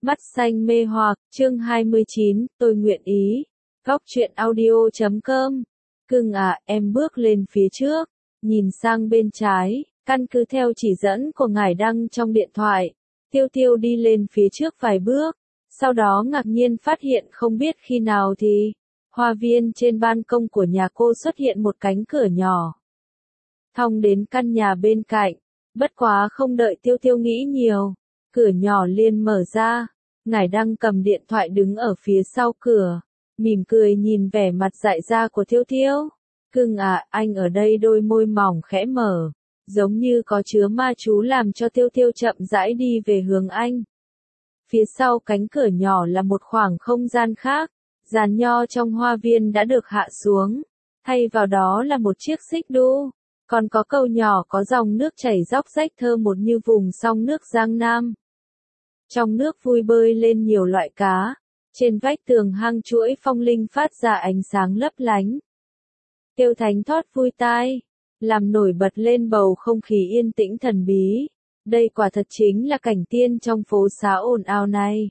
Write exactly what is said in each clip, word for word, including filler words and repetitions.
Mắt xanh mê hoặc, chương hai mươi chín, tôi nguyện ý. Góc truyện audio chấm com. Cưng à, em bước lên phía trước, nhìn sang bên trái, căn cứ theo chỉ dẫn của ngài đăng trong điện thoại. Tiêu Tiêu đi lên phía trước vài bước, sau đó ngạc nhiên phát hiện không biết khi nào thì, hoa viên trên ban công của nhà cô xuất hiện một cánh cửa nhỏ. Thong đến căn nhà bên cạnh, bất quá không đợi Tiêu Tiêu nghĩ nhiều, cửa nhỏ liền mở ra. Ngải Đăng cầm điện thoại đứng ở phía sau cửa, mỉm cười nhìn vẻ mặt dại ra của Tiêu Tiêu. Cưng à, anh ở đây, đôi môi mỏng khẽ mở, giống như có chứa ma chú làm cho Tiêu Tiêu chậm rãi đi về hướng anh. Phía sau cánh cửa nhỏ là một khoảng không gian khác, giàn nho trong hoa viên đã được hạ xuống, thay vào đó là một chiếc xích đu, còn có cầu nhỏ có dòng nước chảy róc rách thơ một như vùng sông nước Giang Nam. Trong nước vui bơi lên nhiều loại cá, trên vách tường hang chuỗi phong linh phát ra ánh sáng lấp lánh. Tiêu thánh thót vui tai, làm nổi bật lên bầu không khí yên tĩnh thần bí. Đây quả thật chính là cảnh tiên trong phố xá ồn ào này.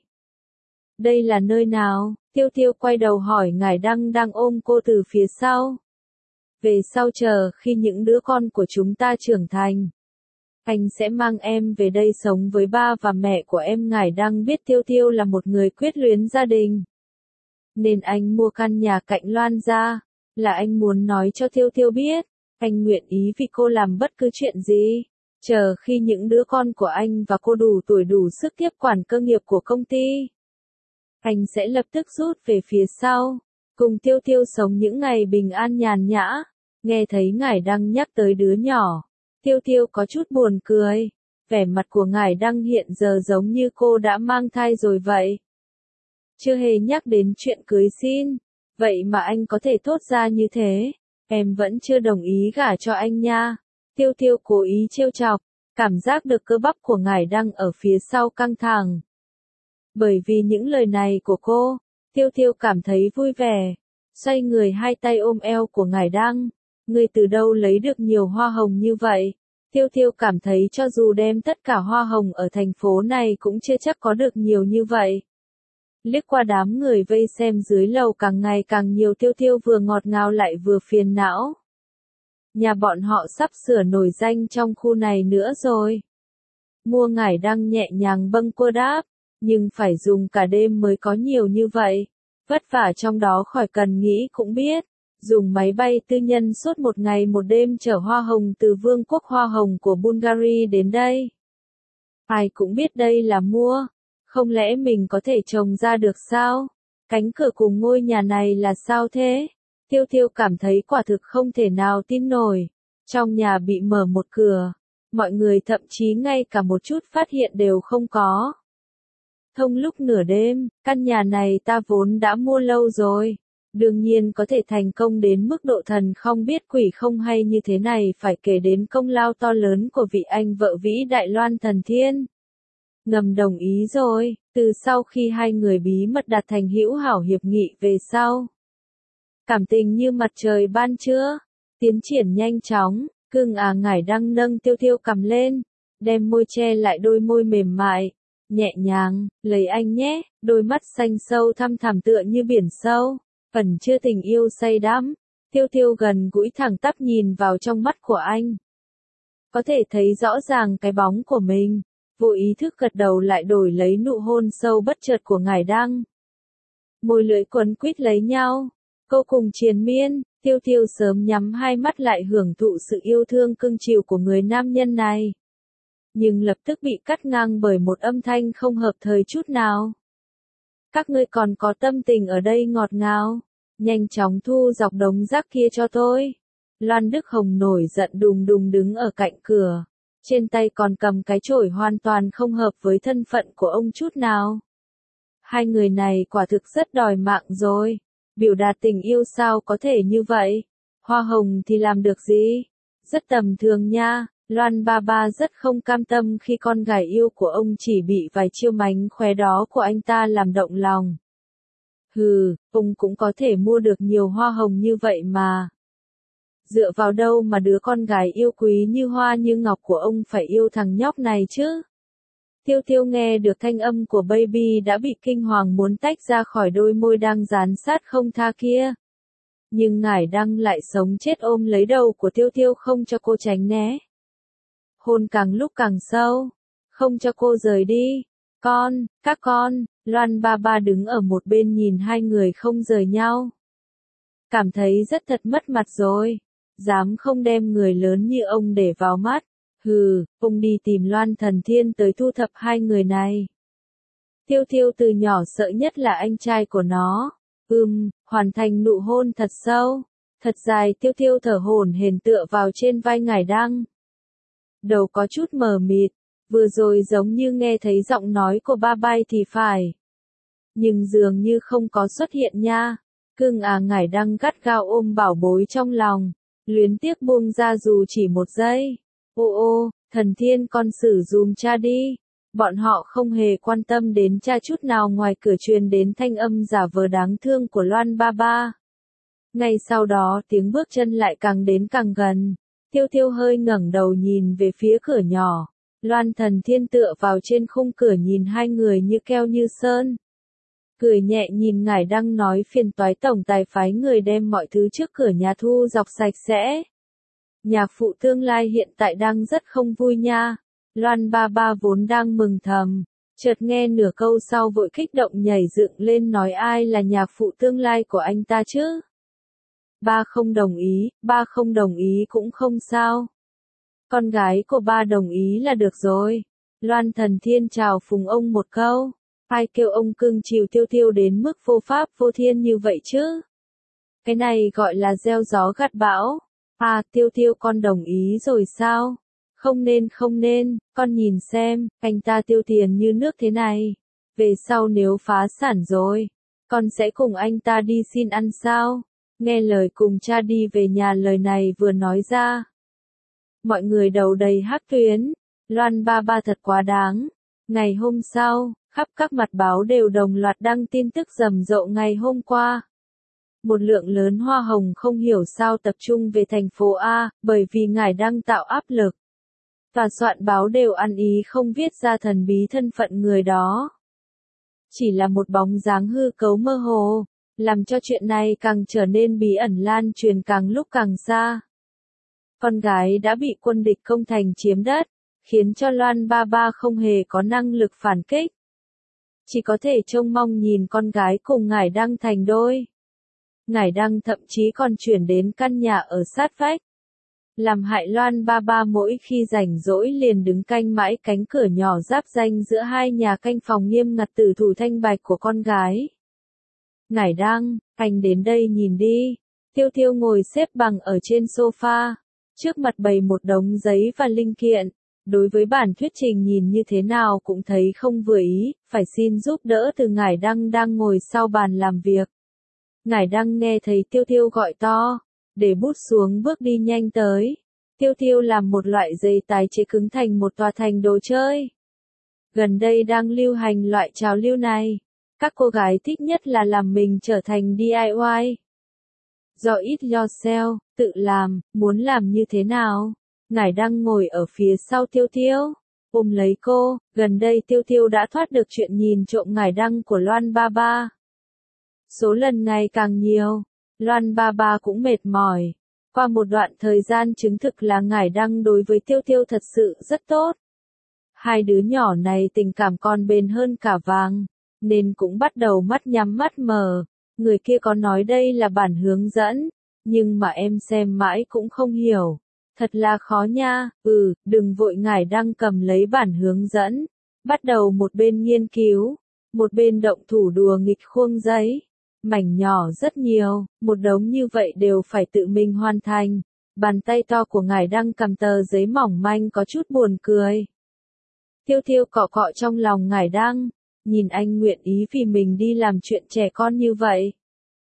Đây là nơi nào? Tiêu Tiêu quay đầu hỏi ngài Đăng đang ôm cô từ phía sau. Về sau chờ khi những đứa con của chúng ta trưởng thành, anh sẽ mang em về đây sống với ba và mẹ của em. Ngải Đăng biết Tiêu Tiêu là một người quyết luyến gia đình, nên anh mua căn nhà cạnh Loan gia, là anh muốn nói cho Tiêu Tiêu biết, anh nguyện ý vì cô làm bất cứ chuyện gì. Chờ khi những đứa con của anh và cô đủ tuổi đủ sức tiếp quản cơ nghiệp của công ty, anh sẽ lập tức rút về phía sau, cùng Tiêu Tiêu sống những ngày bình an nhàn nhã. Nghe thấy Ngải Đăng nhắc tới đứa nhỏ, Tiêu Tiêu có chút buồn cười, vẻ mặt của Ngải Đăng hiện giờ giống như cô đã mang thai rồi vậy. Chưa hề nhắc đến chuyện cưới xin, vậy mà anh có thể thốt ra như thế, em vẫn chưa đồng ý gả cho anh nha. Tiêu Tiêu cố ý trêu chọc, cảm giác được cơ bắp của Ngải Đăng ở phía sau căng thẳng. Bởi vì những lời này của cô, Tiêu Tiêu cảm thấy vui vẻ, xoay người hai tay ôm eo của Ngải Đăng. Ngươi từ đâu lấy được nhiều hoa hồng như vậy? Tiêu Tiêu cảm thấy cho dù đem tất cả hoa hồng ở thành phố này cũng chưa chắc có được nhiều như vậy. Liếc qua đám người vây xem dưới lầu càng ngày càng nhiều, Tiêu Tiêu vừa ngọt ngào lại vừa phiền não. Nhà bọn họ sắp sửa nổi danh trong khu này nữa rồi. Mua Ngải Đăng nhẹ nhàng bâng quơ đáp, nhưng phải dùng cả đêm mới có nhiều như vậy. Vất vả trong đó khỏi cần nghĩ cũng biết. Dùng máy bay tư nhân suốt một ngày một đêm chở hoa hồng từ Vương quốc Hoa Hồng của Bulgaria đến đây. Ai cũng biết đây là mua, không lẽ mình có thể trồng ra được sao? Cánh cửa cùng ngôi nhà này là sao thế? Tiêu Tiêu cảm thấy quả thực không thể nào tin nổi. Trong nhà bị mở một cửa, mọi người thậm chí ngay cả một chút phát hiện đều không có. Thông lúc nửa đêm, căn nhà này ta vốn đã mua lâu rồi. Đương nhiên có thể thành công đến mức độ thần không biết quỷ không hay như thế này phải kể đến công lao to lớn của vị anh vợ vĩ đại Loan Thần Thiên. Ngầm đồng ý rồi, từ sau khi hai người bí mật đạt thành hữu hảo hiệp nghị về sau. Cảm tình như mặt trời ban trưa, tiến triển nhanh chóng. Cưng à, Ngải Đăng nâng Tiêu Tiêu cầm lên, đem môi che lại đôi môi mềm mại, nhẹ nhàng, lấy anh nhé, đôi mắt xanh sâu thăm thẳm tựa như biển sâu. Phần chưa tình yêu say đắm, Tiêu Tiêu gần gũi thẳng tắp nhìn vào trong mắt của anh. Có thể thấy rõ ràng cái bóng của mình, vô ý thức gật đầu lại đổi lấy nụ hôn sâu bất chợt của Ngải Đăng. Môi lưỡi quấn quýt lấy nhau, cô cùng triền miên. Tiêu Tiêu sớm nhắm hai mắt lại hưởng thụ sự yêu thương cưng chiều của người nam nhân này. Nhưng lập tức bị cắt ngang bởi một âm thanh không hợp thời chút nào. Các ngươi còn có tâm tình ở đây ngọt ngào, nhanh chóng thu dọc đống rác kia cho tôi. Loan Đức Hồng nổi giận đùng đùng đứng ở cạnh cửa, trên tay còn cầm cái chổi hoàn toàn không hợp với thân phận của ông chút nào. Hai người này quả thực rất đòi mạng rồi, biểu đạt tình yêu sao có thể như vậy, hoa hồng thì làm được gì, rất tầm thường nha. Loan ba ba rất không cam tâm khi con gái yêu của ông chỉ bị vài chiêu mánh khóe đó của anh ta làm động lòng. Hừ, ông cũng có thể mua được nhiều hoa hồng như vậy mà. Dựa vào đâu mà đứa con gái yêu quý như hoa như ngọc của ông phải yêu thằng nhóc này chứ? Tiêu Tiêu nghe được thanh âm của baby đã bị kinh hoàng muốn tách ra khỏi đôi môi đang dán sát không tha kia. Nhưng Ngải Đăng lại sống chết ôm lấy đầu của Tiêu Tiêu không cho cô tránh né. Hôn càng lúc càng sâu, không cho cô rời đi. Con, các con, Loan ba ba đứng ở một bên nhìn hai người không rời nhau. Cảm thấy rất thật mất mặt rồi, dám không đem người lớn như ông để vào mắt. Hừ, ông đi tìm Loan Thần Thiên tới thu thập hai người này. Tiêu Tiêu từ nhỏ sợ nhất là anh trai của nó. Ừm, hoàn thành nụ hôn thật sâu, thật dài. Tiêu Tiêu thở hổn hển tựa vào trên vai Ngải Đăng. Đầu có chút mờ mịt, vừa rồi giống như nghe thấy giọng nói của ba bay thì phải. Nhưng dường như không có xuất hiện nha. Cưng à, Ngải Đăng gắt gao ôm bảo bối trong lòng, luyến tiếc buông ra dù chỉ một giây. Ô ô, Thần Thiên con xử dùm cha đi. Bọn họ không hề quan tâm đến cha chút nào, ngoài cửa truyền đến thanh âm giả vờ đáng thương của Loan ba ba. Ngay sau đó tiếng bước chân lại càng đến càng gần. Tiêu Tiêu hơi ngẩng đầu nhìn về phía cửa nhỏ. Loan Thần Thiên tựa vào trên khung cửa nhìn hai người như keo như sơn. Cười nhẹ nhìn Ngải Đăng nói phiền toái tổng tài phái người đem mọi thứ trước cửa nhà thu dọc sạch sẽ. Nhạc phụ tương lai hiện tại đang rất không vui nha. Loan ba ba vốn đang mừng thầm, chợt nghe nửa câu sau vội kích động nhảy dựng lên nói ai là nhạc phụ tương lai của anh ta chứ? Ba không đồng ý, ba không đồng ý cũng không sao. Con gái của ba đồng ý là được rồi. Loan Thần Thiên chào phùng ông một câu. Ai kêu ông cưng chiều Tiêu Tiêu đến mức vô pháp vô thiên như vậy chứ? Cái này gọi là gieo gió gặt bão. À, Tiêu Tiêu con đồng ý rồi sao? Không nên không nên, con nhìn xem, anh ta tiêu tiền như nước thế này. Về sau nếu phá sản rồi, con sẽ cùng anh ta đi xin ăn sao? Nghe lời cùng cha đi về nhà, lời này vừa nói ra. Mọi người đầu đầy hắc tuyến, Loan ba ba thật quá đáng. Ngày hôm sau, khắp các mặt báo đều đồng loạt đăng tin tức rầm rộ ngày hôm qua. Một lượng lớn hoa hồng không hiểu sao tập trung về thành phố A, bởi vì Ngải Đăng tạo áp lực. Tòa soạn báo đều ăn ý không viết ra thần bí thân phận người đó. Chỉ là một bóng dáng hư cấu mơ hồ, làm cho chuyện này càng trở nên bí ẩn, lan truyền càng lúc càng xa. Con gái đã bị quân địch công thành chiếm đất, khiến cho Loan ba ba không hề có năng lực phản kích. Chỉ có thể trông mong nhìn con gái cùng Ngải Đăng thành đôi. Ngải Đăng thậm chí còn chuyển đến căn nhà ở sát vách. Làm hại Loan ba ba mỗi khi rảnh rỗi liền đứng canh mãi cánh cửa nhỏ giáp ranh giữa hai nhà, canh phòng nghiêm ngặt tử thủ thanh bạch của con gái. Ngải Đăng, anh đến đây nhìn đi. Tiêu Tiêu ngồi xếp bằng ở trên sofa, trước mặt bày một đống giấy và linh kiện. Đối với bản thuyết trình nhìn như thế nào cũng thấy không vừa ý, phải xin giúp đỡ từ Ngải Đăng đang ngồi sau bàn làm việc. Ngải Đăng nghe thấy Tiêu Tiêu gọi to, để bút xuống bước đi nhanh tới. Tiêu Tiêu làm một loại giấy tái chế cứng thành một tòa thành đồ chơi. Gần đây đang lưu hành loại trào lưu này. Các cô gái thích nhất là làm mình trở thành đê i y. Do it yourself, tự làm, muốn làm như thế nào? Ngải Đăng ngồi ở phía sau Tiêu Tiêu, ôm lấy cô. Gần đây Tiêu Tiêu đã thoát được chuyện nhìn trộm Ngải Đăng của Loan ba ba. Số lần ngày càng nhiều, Loan ba ba cũng mệt mỏi. Qua một đoạn thời gian chứng thực là Ngải Đăng đối với Tiêu Tiêu thật sự rất tốt. Hai đứa nhỏ này tình cảm còn bền hơn cả vàng, nên cũng bắt đầu mắt nhắm mắt mở. Người kia có nói đây là bản hướng dẫn, nhưng mà em xem mãi cũng không hiểu. Thật là khó nha. Ừ, đừng vội. Ngải Đăng cầm lấy bản hướng dẫn, bắt đầu một bên nghiên cứu, một bên động thủ đùa nghịch khuôn giấy. Mảnh nhỏ rất nhiều, một đống như vậy đều phải tự mình hoàn thành. Bàn tay to của Ngải Đăng cầm tờ giấy mỏng manh có chút buồn cười. Tiêu Tiêu cọ cọ trong lòng Ngải Đăng, nhìn anh nguyện ý vì mình đi làm chuyện trẻ con như vậy.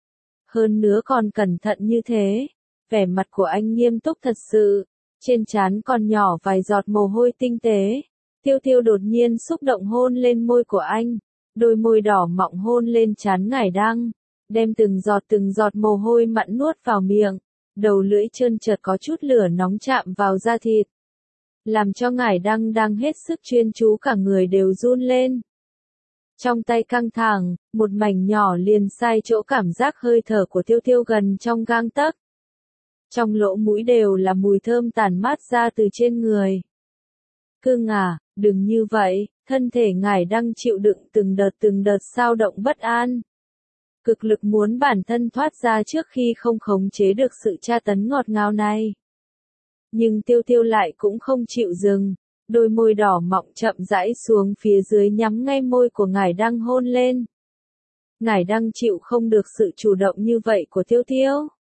Hơn nữa còn cẩn thận như thế, vẻ mặt của anh nghiêm túc thật sự, trên trán còn nhỏ vài giọt mồ hôi tinh tế. Tiêu Tiêu đột nhiên xúc động hôn lên môi của anh, đôi môi đỏ mọng hôn lên trán Ngải Đăng, đem từng giọt từng giọt mồ hôi mặn nuốt vào miệng, đầu lưỡi trơn trượt có chút lửa nóng chạm vào da thịt. làm cho ngải đăng đang hết sức chuyên chú cả người đều run lên. Trong tay căng thẳng, một mảnh nhỏ liền sai chỗ cảm giác hơi thở của Tiêu Tiêu gần trong gang tấc. Trong lỗ mũi đều là mùi thơm tản mát ra từ trên người. Cưng à, đừng như vậy, thân thể ngải đang chịu đựng từng đợt từng đợt dao động bất an. Cực lực muốn bản thân thoát ra trước khi không khống chế được sự tra tấn ngọt ngào này. Nhưng Tiêu Tiêu lại cũng không chịu dừng, đôi môi đỏ mọng chậm rãi xuống phía dưới nhắm ngay môi của ngải đang hôn lên. Ngải đang chịu không được sự chủ động như vậy của Tiêu Tiêu.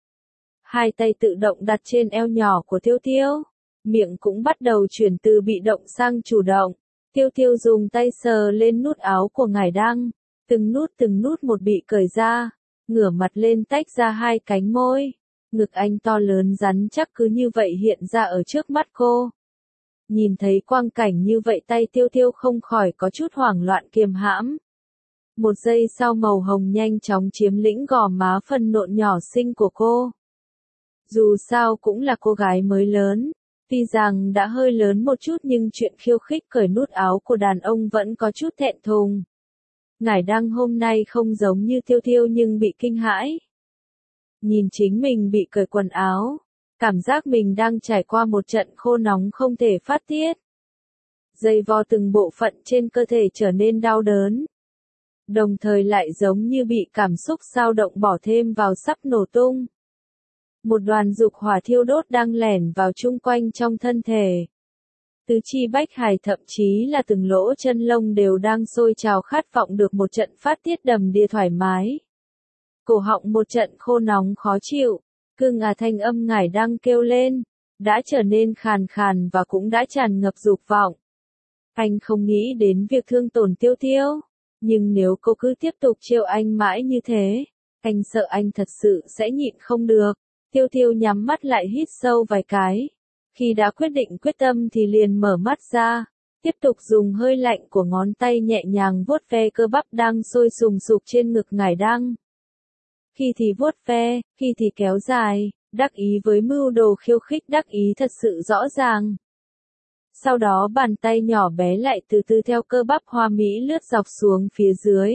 Hai tay tự động đặt trên eo nhỏ của Tiêu Tiêu, miệng cũng bắt đầu chuyển từ bị động sang chủ động. Tiêu Tiêu dùng tay sờ lên nút áo của ngải đang, từng nút từng nút một bị cởi ra, ngửa mặt lên tách ra hai cánh môi. Ngực anh to lớn rắn chắc cứ như vậy hiện ra ở trước mắt cô. Nhìn thấy quang cảnh như vậy tay Tiêu Tiêu không khỏi có chút hoảng loạn kiềm hãm. Một giây sau màu hồng nhanh chóng chiếm lĩnh gò má phần nộn nhỏ xinh của cô. Dù sao cũng là cô gái mới lớn, tuy rằng đã hơi lớn một chút nhưng chuyện khiêu khích cởi nút áo của đàn ông vẫn có chút thẹn thùng. Ngải Đăng hôm nay không giống như Tiêu Tiêu nhưng bị kinh hãi. Nhìn chính mình bị cởi quần áo, cảm giác mình đang trải qua một trận khô nóng không thể phát tiết. Dây vò từng bộ phận trên cơ thể trở nên đau đớn. Đồng thời lại giống như bị cảm xúc dao động bỏ thêm vào sắp nổ tung. Một đoàn dục hỏa thiêu đốt đang lẻn vào chung quanh trong thân thể. Tứ chi bách hải thậm chí là từng lỗ chân lông đều đang sôi trào khát vọng được một trận phát tiết đầm đìa thoải mái. Cổ họng một trận khô nóng khó chịu, cưng à thanh âm ngải đang kêu lên, đã trở nên khàn khàn và cũng đã tràn ngập dục vọng. Anh không nghĩ đến việc thương tổn Tiêu Tiêu, nhưng nếu cô cứ tiếp tục trêu anh mãi như thế, anh sợ anh thật sự sẽ nhịn không được. Tiêu Tiêu nhắm mắt lại hít sâu vài cái. Khi đã quyết định quyết tâm thì liền mở mắt ra, tiếp tục dùng hơi lạnh của ngón tay nhẹ nhàng vuốt ve cơ bắp đang sôi sùng sục trên ngực ngải đang. Khi thì vuốt ve, khi thì kéo dài, đắc ý với mưu đồ khiêu khích đắc ý thật sự rõ ràng. Sau đó bàn tay nhỏ bé lại từ từ theo cơ bắp hoa mỹ lướt dọc xuống phía dưới.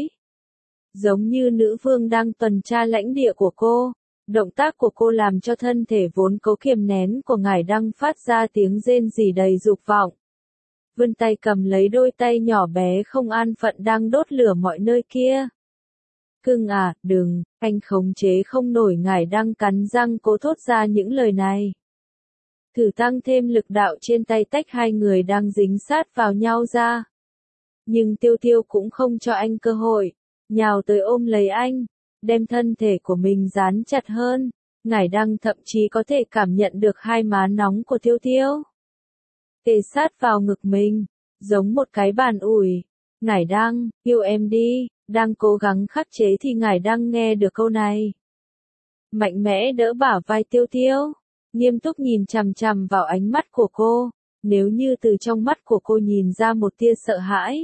Giống như nữ vương đang tuần tra lãnh địa của cô. Động tác của cô làm cho thân thể vốn cố kiềm nén của ngải đang phát ra tiếng rên rỉ đầy dục vọng. Vươn tay cầm lấy đôi tay nhỏ bé không an phận đang đốt lửa mọi nơi kia. Cưng à, đừng, anh khống chế không nổi ngải đang cắn răng cố thốt ra những lời này. Thử tăng thêm lực đạo trên tay tách hai người đang dính sát vào nhau ra. Nhưng Tiêu Tiêu cũng không cho anh cơ hội, nhào tới ôm lấy anh. Đem thân thể của mình dán chặt hơn, ngải đang thậm chí có thể cảm nhận được hai má nóng của Tiêu Tiêu. Kề sát vào ngực mình, giống một cái bàn ủi. Ngải đang, yêu em đi, đang cố gắng khắc chế thì ngải đang nghe được câu này. Mạnh mẽ đỡ bả vai Tiêu Tiêu, nghiêm túc nhìn chằm chằm vào ánh mắt của cô, nếu như từ trong mắt của cô nhìn ra một tia sợ hãi.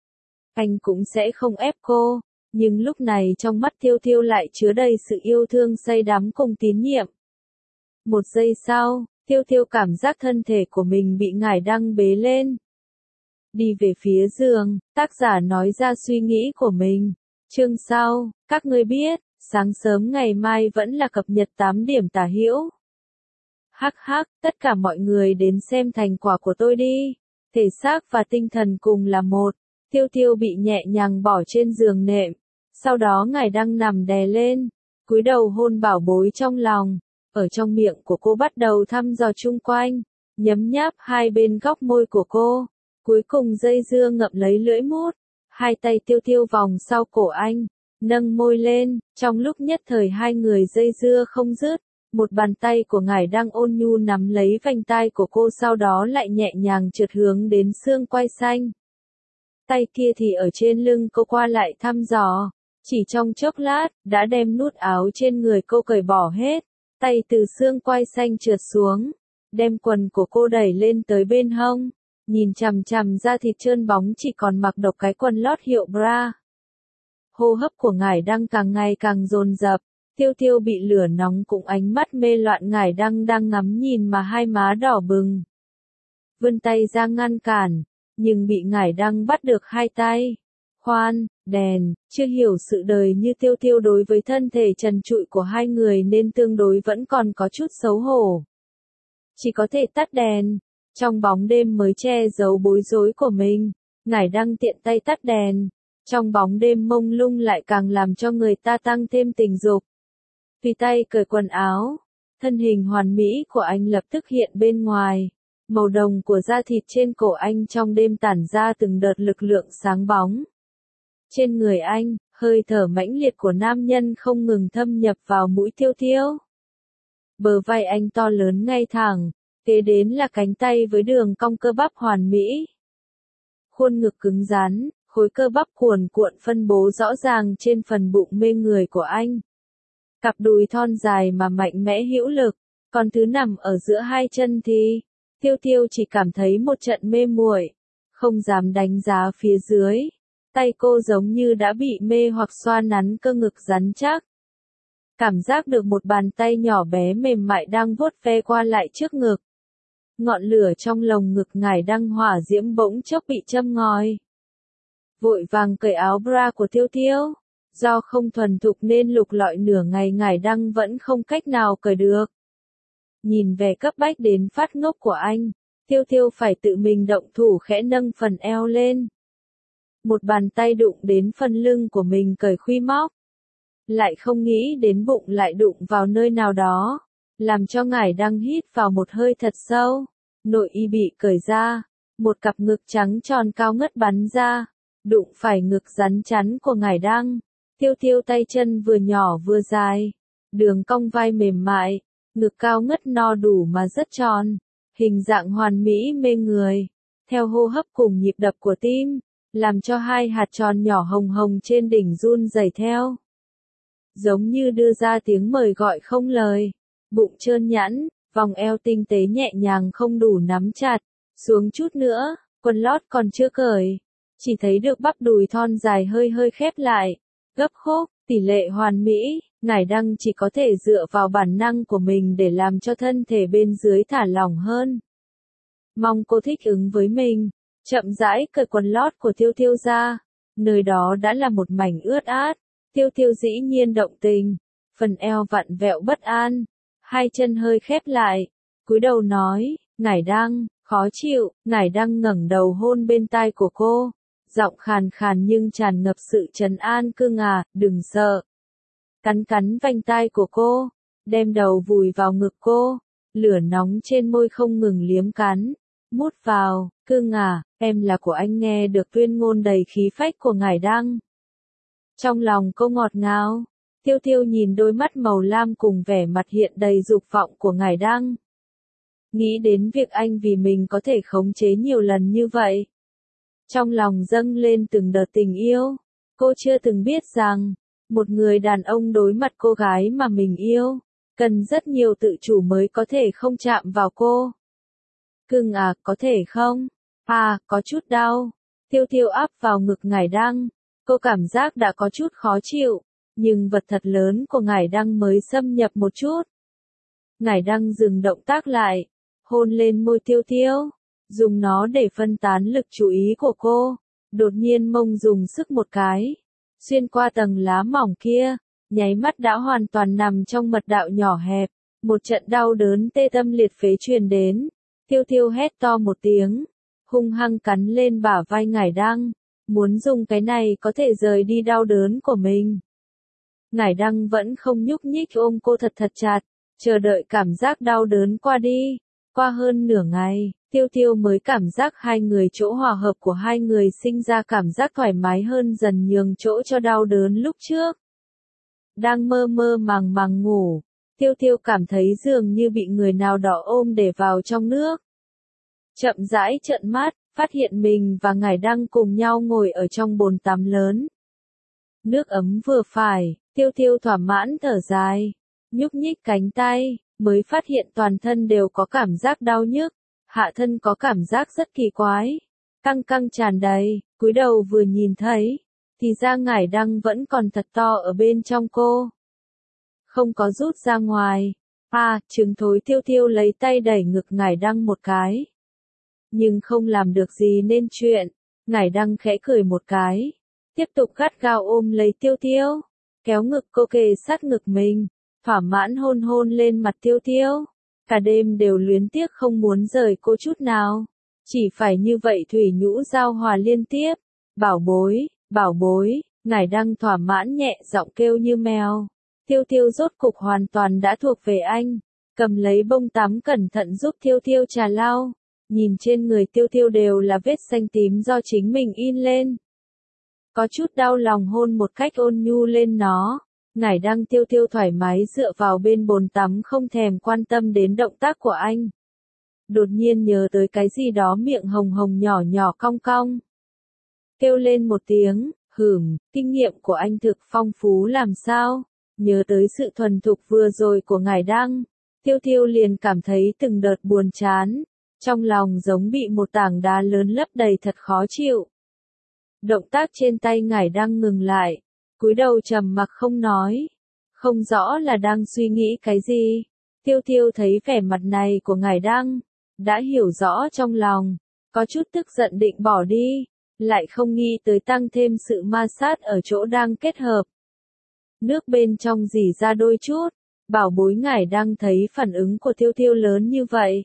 Anh cũng sẽ không ép cô. Nhưng lúc này trong mắt Tiêu Tiêu lại chứa đầy sự yêu thương say đắm cùng tín nhiệm. Một giây sau, Tiêu Tiêu cảm giác thân thể của mình bị ngải đang bế lên. Đi về phía giường, tác giả nói ra suy nghĩ của mình. Chương sau, các ngươi biết, sáng sớm ngày mai vẫn là cập nhật tám điểm tả hữu. Hắc hắc, tất cả mọi người đến xem thành quả của tôi đi. Thể xác và tinh thần cùng là một. Tiêu Tiêu bị nhẹ nhàng bỏ trên giường nệm. Sau đó ngải đang nằm đè lên, cúi đầu hôn bảo bối trong lòng. Ở trong miệng của cô bắt đầu thăm dò chung quanh, nhấm nháp hai bên góc môi của cô. Cuối cùng dây dưa ngậm lấy lưỡi mút. Hai tay Tiêu Tiêu vòng sau cổ anh, nâng môi lên. Trong lúc nhất thời hai người dây dưa không dứt, một bàn tay của ngải đang ôn nhu nắm lấy vành tai của cô, sau đó lại nhẹ nhàng trượt hướng đến xương quai xanh. Tay kia thì ở trên lưng cô qua lại thăm dò. Chỉ trong chốc lát, đã đem nút áo trên người cô cởi bỏ hết. Tay từ xương quai xanh trượt xuống, đem quần của cô đẩy lên tới bên hông. Nhìn chằm chằm da thịt trơn bóng chỉ còn mặc độc cái quần lót hiệu bra. Hô hấp của ngải đang càng ngày càng dồn dập. Tiêu Tiêu bị lửa nóng cùng ánh mắt mê loạn ngải đang đang ngắm nhìn mà hai má đỏ bừng. vươn tay ra ngăn cản, nhưng bị Ngải Đăng bắt được hai tay. Khoan, đèn, chưa hiểu sự đời như Tiêu Tiêu đối với thân thể trần trụi của hai người nên tương đối vẫn còn có chút xấu hổ. Chỉ có thể tắt đèn, trong bóng đêm mới che giấu bối rối của mình, Ngải Đăng tiện tay tắt đèn, trong bóng đêm mông lung lại càng làm cho người ta tăng thêm tình dục. Tùy tay cởi quần áo, thân hình hoàn mỹ của anh lập tức hiện bên ngoài, màu đồng của da thịt trên cổ anh trong đêm tản ra từng đợt lực lượng sáng bóng. Trên người anh, hơi thở mãnh liệt của nam nhân không ngừng thâm nhập vào mũi Tiêu Tiêu. Bờ vai anh to lớn ngay thẳng, kế đến là cánh tay với đường cong cơ bắp hoàn mỹ. Khuôn ngực cứng rắn, khối cơ bắp cuồn cuộn phân bố rõ ràng trên phần bụng mê người của anh. Cặp đùi thon dài mà mạnh mẽ hữu lực, còn thứ nằm ở giữa hai chân thì, Tiêu Tiêu chỉ cảm thấy một trận mê muội, không dám đánh giá phía dưới. Tay cô giống như đã bị mê hoặc xoa nắn cơ ngực rắn chắc. Cảm giác được một bàn tay nhỏ bé mềm mại đang vuốt ve qua lại trước ngực. Ngọn lửa trong lồng ngực Ngải Đăng hỏa diễm bỗng chốc bị châm ngòi. Vội vàng cởi áo bra của Tiêu Tiêu. Do không thuần thục nên lục lọi nửa ngày Ngải Đăng vẫn không cách nào cởi được. Nhìn vẻ cấp bách đến phát ngốc của anh, Tiêu Tiêu phải tự mình động thủ khẽ nâng phần eo lên. Một bàn tay đụng đến phần lưng của mình cởi khuy móc. Lại không nghĩ đến bụng lại đụng vào nơi nào đó, làm cho Ngải Đăng hít vào một hơi thật sâu. Nội y bị cởi ra, một cặp ngực trắng tròn cao ngất bắn ra, đụng phải ngực rắn chắn của Ngải Đăng. Tiêu Tiêu tay chân vừa nhỏ vừa dài, đường cong vai mềm mại, ngực cao ngất no đủ mà rất tròn, hình dạng hoàn mỹ mê người, theo hô hấp cùng nhịp đập của tim, làm cho hai hạt tròn nhỏ hồng hồng trên đỉnh run rẩy theo. Giống như đưa ra tiếng mời gọi không lời, bụng trơn nhẵn, vòng eo tinh tế nhẹ nhàng không đủ nắm chặt, xuống chút nữa, quần lót còn chưa cởi, chỉ thấy được bắp đùi thon dài hơi hơi khép lại, gấp khúc, tỷ lệ hoàn mỹ, Ngải Đăng chỉ có thể dựa vào bản năng của mình để làm cho thân thể bên dưới thả lỏng hơn. Mong cô thích ứng với mình, chậm rãi cởi quần lót của Tiêu Tiêu ra, nơi đó đã là một mảnh ướt át, Tiêu Tiêu dĩ nhiên động tình, phần eo vặn vẹo bất an, hai chân hơi khép lại, cúi đầu nói, Ngải Đăng, khó chịu, Ngải Đăng ngẩng đầu hôn bên tai của cô. Giọng khàn khàn nhưng tràn ngập sự trấn an, cưng à, đừng sợ. Cắn cắn vành tai của cô, đem đầu vùi vào ngực cô, lửa nóng trên môi không ngừng liếm cắn, mút vào, cưng à, em là của anh, nghe được tuyên ngôn đầy khí phách của Ngải Đăng. Trong lòng cô ngọt ngào, Tiêu Tiêu nhìn đôi mắt màu lam cùng vẻ mặt hiện đầy dục vọng của Ngải Đăng. Nghĩ đến việc anh vì mình có thể khống chế nhiều lần như vậy. Trong lòng dâng lên từng đợt tình yêu, cô chưa từng biết rằng, một người đàn ông đối mặt cô gái mà mình yêu, cần rất nhiều tự chủ mới có thể không chạm vào cô. Cưng à, có thể không? À, có chút đau. Tiêu Tiêu áp vào ngực Ngải Đăng, cô cảm giác đã có chút khó chịu, nhưng vật thật lớn của Ngải Đăng mới xâm nhập một chút. Ngải Đăng dừng động tác lại, hôn lên môi Tiêu Tiêu. Dùng nó để phân tán lực chú ý của cô, đột nhiên mông dùng sức một cái, xuyên qua tầng lá mỏng kia, nháy mắt đã hoàn toàn nằm trong mật đạo nhỏ hẹp, một trận đau đớn tê tâm liệt phế truyền đến, Tiêu Tiêu hét to một tiếng, hung hăng cắn lên bả vai Ngải Đăng, muốn dùng cái này có thể rời đi đau đớn của mình. Ngải Đăng vẫn không nhúc nhích ôm cô thật thật chặt, chờ đợi cảm giác đau đớn qua đi, qua hơn nửa ngày. Tiêu Tiêu mới cảm giác hai người chỗ hòa hợp của hai người sinh ra cảm giác thoải mái hơn dần nhường chỗ cho đau đớn lúc trước. Đang mơ mơ màng màng ngủ, Tiêu Tiêu cảm thấy dường như bị người nào đó ôm để vào trong nước. Chậm rãi trợn mắt, phát hiện mình và Ngải Đăng cùng nhau ngồi ở trong bồn tắm lớn. Nước ấm vừa phải, Tiêu Tiêu thỏa mãn thở dài, nhúc nhích cánh tay, mới phát hiện toàn thân đều có cảm giác đau nhức. Hạ thân có cảm giác rất kỳ quái, căng căng tràn đầy, cúi đầu vừa nhìn thấy, thì ra Ngải Đăng vẫn còn thật to ở bên trong cô. Không có rút ra ngoài. À, trứng thối. Tiêu Tiêu lấy tay đẩy ngực Ngải Đăng một cái. nhưng không làm được gì nên chuyện. Ngải Đăng khẽ cười một cái, tiếp tục gắt gao ôm lấy Tiêu Tiêu, kéo ngực cô kề sát ngực mình, thỏa mãn hôn hôn lên mặt Tiêu Tiêu. Cả đêm đều luyến tiếc không muốn rời cô chút nào. Chỉ phải như vậy thủy nhũ giao hòa liên tiếp. Bảo bối, bảo bối, Ngải Đăng thỏa mãn nhẹ giọng kêu như mèo. Tiêu Tiêu rốt cục hoàn toàn đã thuộc về anh. Cầm lấy bông tắm cẩn thận giúp Tiêu Tiêu trà lau. Nhìn trên người Tiêu Tiêu đều là vết xanh tím do chính mình in lên. Có chút đau lòng hôn một cách ôn nhu lên nó. Ngải Đăng Tiêu Tiêu thoải mái dựa vào bên bồn tắm không thèm quan tâm đến động tác của anh. Đột nhiên nhớ tới cái gì đó miệng hồng hồng nhỏ nhỏ cong cong. Kêu lên một tiếng, hửm, kinh nghiệm của anh thực phong phú làm sao. Nhớ tới sự thuần thục vừa rồi của Ngải Đăng, Tiêu Tiêu liền cảm thấy từng đợt buồn chán. Trong lòng giống bị một tảng đá lớn lấp đầy thật khó chịu. Động tác trên tay Ngải Đăng ngừng lại, cúi đầu trầm mặc không nói. Không rõ là đang suy nghĩ cái gì. Tiêu Tiêu thấy vẻ mặt này của Ngải Đăng, đã hiểu rõ trong lòng, có chút tức giận định bỏ đi, lại không nghĩ tới tăng thêm sự ma sát ở chỗ đang kết hợp. Nước bên trong rỉ ra đôi chút, bảo bối Ngải Đăng thấy phản ứng của Tiêu Tiêu lớn như vậy.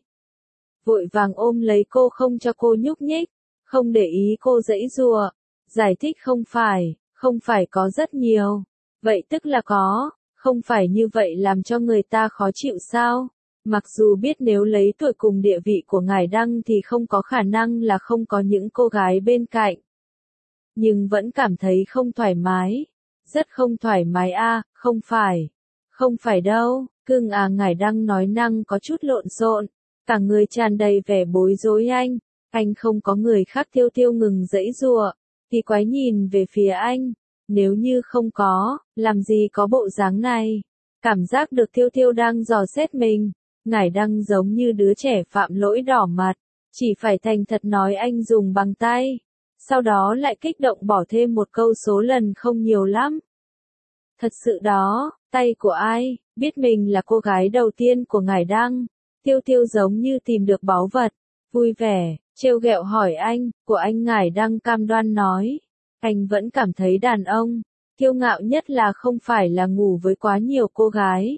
Vội vàng ôm lấy cô không cho cô nhúc nhích, không để ý cô giãy giụa, giải thích không phải, không phải có rất nhiều, vậy tức là có, không phải như vậy làm cho người ta khó chịu sao? Mặc dù biết nếu lấy tuổi cùng địa vị của Ngải Đăng thì không có khả năng là không có những cô gái bên cạnh. Nhưng vẫn cảm thấy không thoải mái, rất không thoải mái a, à, không phải, không phải đâu, cưng à Ngải Đăng nói năng có chút lộn xộn. Cả người tràn đầy vẻ bối rối anh, anh không có người khác. Tiêu Tiêu ngừng giãy giụa, thì quái nhìn về phía anh, nếu như không có, làm gì có bộ dáng này, cảm giác được Tiêu Tiêu đang dò xét mình, Ngải Đăng giống như đứa trẻ phạm lỗi đỏ mặt, chỉ phải thành thật nói anh dùng bằng tay, sau đó lại kích động bỏ thêm một câu số lần không nhiều lắm. Thật sự đó, tay của ai, biết mình là cô gái đầu tiên của Ngải Đăng. Tiêu Tiêu giống như tìm được báu vật, vui vẻ, trêu ghẹo hỏi anh, của anh Ngải Đăng cam đoan nói. Anh vẫn cảm thấy đàn ông, kiêu ngạo nhất là không phải là ngủ với quá nhiều cô gái,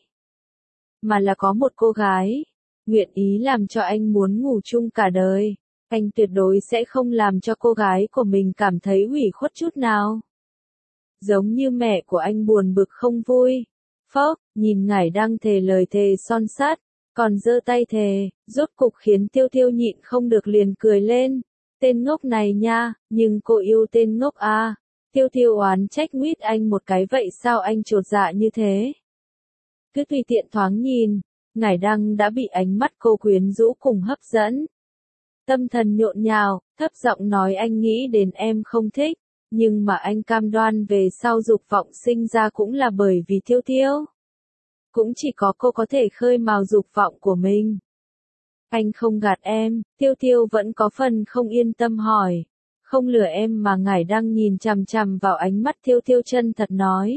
mà là có một cô gái, nguyện ý làm cho anh muốn ngủ chung cả đời. Anh tuyệt đối sẽ không làm cho cô gái của mình cảm thấy ủy khuất chút nào. Giống như mẹ của anh buồn bực không vui. Phốc, nhìn Ngải Đăng thề lời thề son sắt. Còn giơ tay thề, rốt cục khiến Tiêu Tiêu nhịn không được liền cười lên. Tên ngốc này nha, nhưng cô yêu tên ngốc à. Tiêu Tiêu oán trách nguyết anh một cái vậy sao anh chột dạ như thế. Cứ tùy tiện thoáng nhìn, Ngải Đăng đã bị ánh mắt cô quyến rũ cùng hấp dẫn. Tâm thần nhộn nhào, thấp giọng nói anh nghĩ đến em không thích, nhưng mà anh cam đoan về sau dục vọng sinh ra cũng là bởi vì Tiêu Tiêu. Cũng chỉ có cô có thể khơi mào dục vọng của mình. Anh không gạt em, Tiêu Tiêu vẫn có phần không yên tâm hỏi. Không lừa em mà Ngải Đăng nhìn chằm chằm vào ánh mắt Tiêu Tiêu chân thật nói.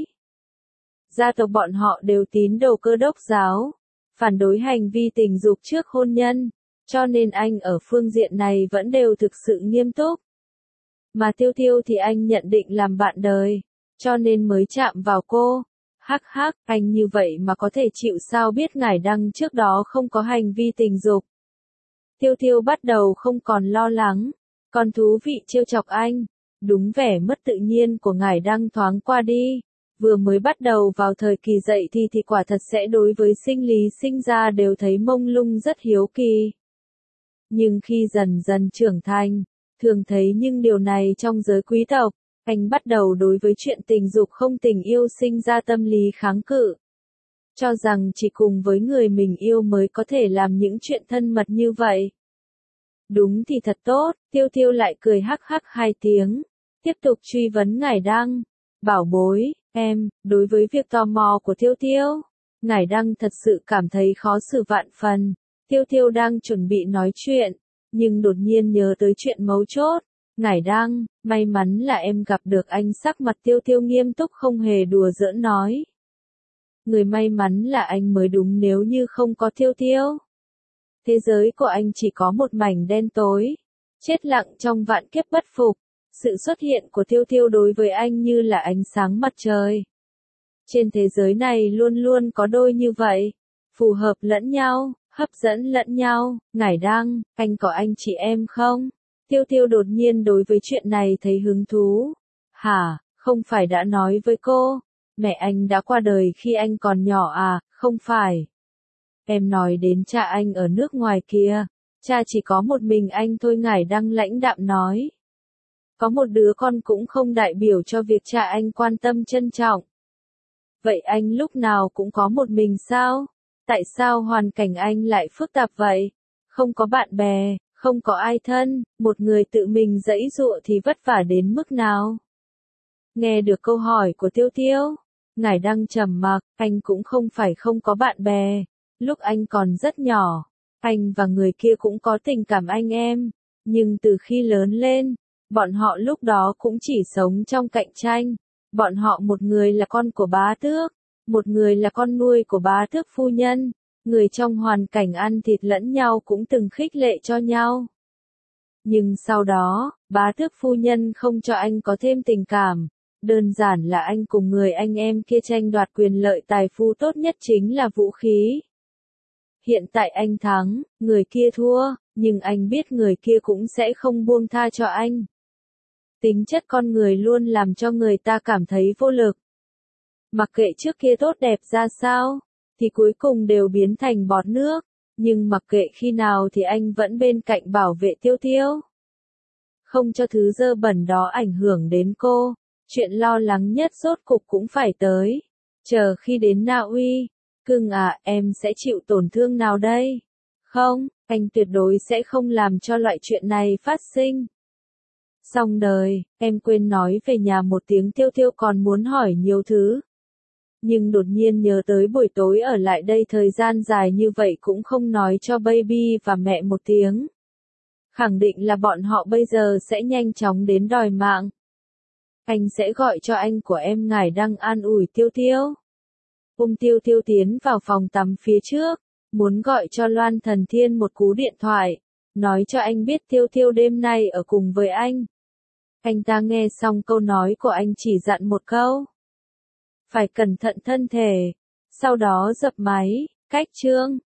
Gia tộc bọn họ đều tín đồ Cơ đốc giáo, phản đối hành vi tình dục trước hôn nhân, cho nên anh ở phương diện này vẫn đều thực sự nghiêm túc. Mà Tiêu Tiêu thì anh nhận định làm bạn đời, cho nên mới chạm vào cô. Hắc hắc, anh như vậy mà có thể chịu sao biết Ngải Đăng trước đó không có hành vi tình dục. Tiêu Tiêu bắt đầu không còn lo lắng, còn thú vị trêu chọc anh. Đúng vẻ mất tự nhiên của Ngải Đăng thoáng qua đi. Vừa mới bắt đầu vào thời kỳ dậy thì thì quả thật sẽ đối với sinh lý sinh ra đều thấy mông lung rất hiếu kỳ. Nhưng khi dần dần trưởng thành, thường thấy nhưng điều này trong giới quý tộc. Anh bắt đầu đối với chuyện tình dục không tình yêu sinh ra tâm lý kháng cự. Cho rằng chỉ cùng với người mình yêu mới có thể làm những chuyện thân mật như vậy. Đúng thì thật tốt, Tiêu Tiêu lại cười hắc hắc hai tiếng. Tiếp tục truy vấn Ngải Đăng. Bảo bối, em, đối với việc tò mò của Tiêu Tiêu. Ngải Đăng thật sự cảm thấy khó xử vạn phần. Tiêu Tiêu đang chuẩn bị nói chuyện, nhưng đột nhiên nhớ tới chuyện mấu chốt. Ngải Đăng, may mắn là em gặp được anh. Sắc mặt Tiêu Tiêu nghiêm túc không hề đùa giỡn nói. Người may mắn là anh mới đúng nếu như không có Tiêu Tiêu. Thế giới của anh chỉ có một mảnh đen tối, chết lặng trong vạn kiếp bất phục. Sự xuất hiện của Tiêu Tiêu đối với anh như là ánh sáng mặt trời. Trên thế giới này luôn luôn có đôi như vậy, phù hợp lẫn nhau, hấp dẫn lẫn nhau. Ngải Đăng, anh có anh chị em không? Tiêu Tiêu đột nhiên đối với chuyện này thấy hứng thú. Hả, không phải đã nói với cô, mẹ anh đã qua đời khi anh còn nhỏ à, không phải. Em nói đến cha anh ở nước ngoài kia, cha chỉ có một mình anh thôi. Ngải Đăng lãnh đạm nói. Có một đứa con cũng không đại biểu cho việc cha anh quan tâm trân trọng. Vậy anh lúc nào cũng có một mình sao? Tại sao hoàn cảnh anh lại phức tạp vậy? Không có bạn bè, không có ai thân, một người tự mình giãy giụa thì vất vả đến mức nào? Nghe được câu hỏi của Tiêu Tiêu, Ngải Đăng trầm mặc, anh cũng không phải không có bạn bè. Lúc anh còn rất nhỏ, anh và người kia cũng có tình cảm anh em, nhưng từ khi lớn lên, bọn họ lúc đó cũng chỉ sống trong cạnh tranh. Bọn họ một người là con của bá tước, một người là con nuôi của bá tước phu nhân, người trong hoàn cảnh ăn thịt lẫn nhau cũng từng khích lệ cho nhau. Nhưng sau đó, bá tước phu nhân không cho anh có thêm tình cảm, đơn giản là anh cùng người anh em kia tranh đoạt quyền lợi, tài phú tốt nhất chính là vũ khí. Hiện tại anh thắng, người kia thua, nhưng anh biết người kia cũng sẽ không buông tha cho anh. Tính chất con người luôn làm cho người ta cảm thấy vô lực. Mặc kệ trước kia tốt đẹp ra sao, thì cuối cùng đều biến thành bọt nước, nhưng mặc kệ khi nào thì anh vẫn bên cạnh bảo vệ Tiêu Tiêu. Không cho thứ dơ bẩn đó ảnh hưởng đến cô, chuyện lo lắng nhất rốt cục cũng phải tới. Chờ khi đến Na Uy, cưng à, em sẽ chịu tổn thương nào đây? Không, anh tuyệt đối sẽ không làm cho loại chuyện này phát sinh. Xong đời, em quên nói về nhà một tiếng. Tiêu Tiêu còn muốn hỏi nhiều thứ. Nhưng đột nhiên nhớ tới buổi tối ở lại đây thời gian dài như vậy cũng không nói cho baby và mẹ một tiếng. Khẳng định là bọn họ bây giờ sẽ nhanh chóng đến đòi mạng. Anh sẽ gọi cho anh của em. Ngải Đăng an ủi Tiêu Tiêu. Ôm Tiêu Tiêu tiến vào phòng tắm phía trước, muốn gọi cho Loan Thần Thiên một cú điện thoại, nói cho anh biết Tiêu Tiêu đêm nay ở cùng với anh. Anh ta nghe xong câu nói của anh chỉ dặn một câu. Phải cẩn thận thân thể. Sau đó dập máy, cách chương.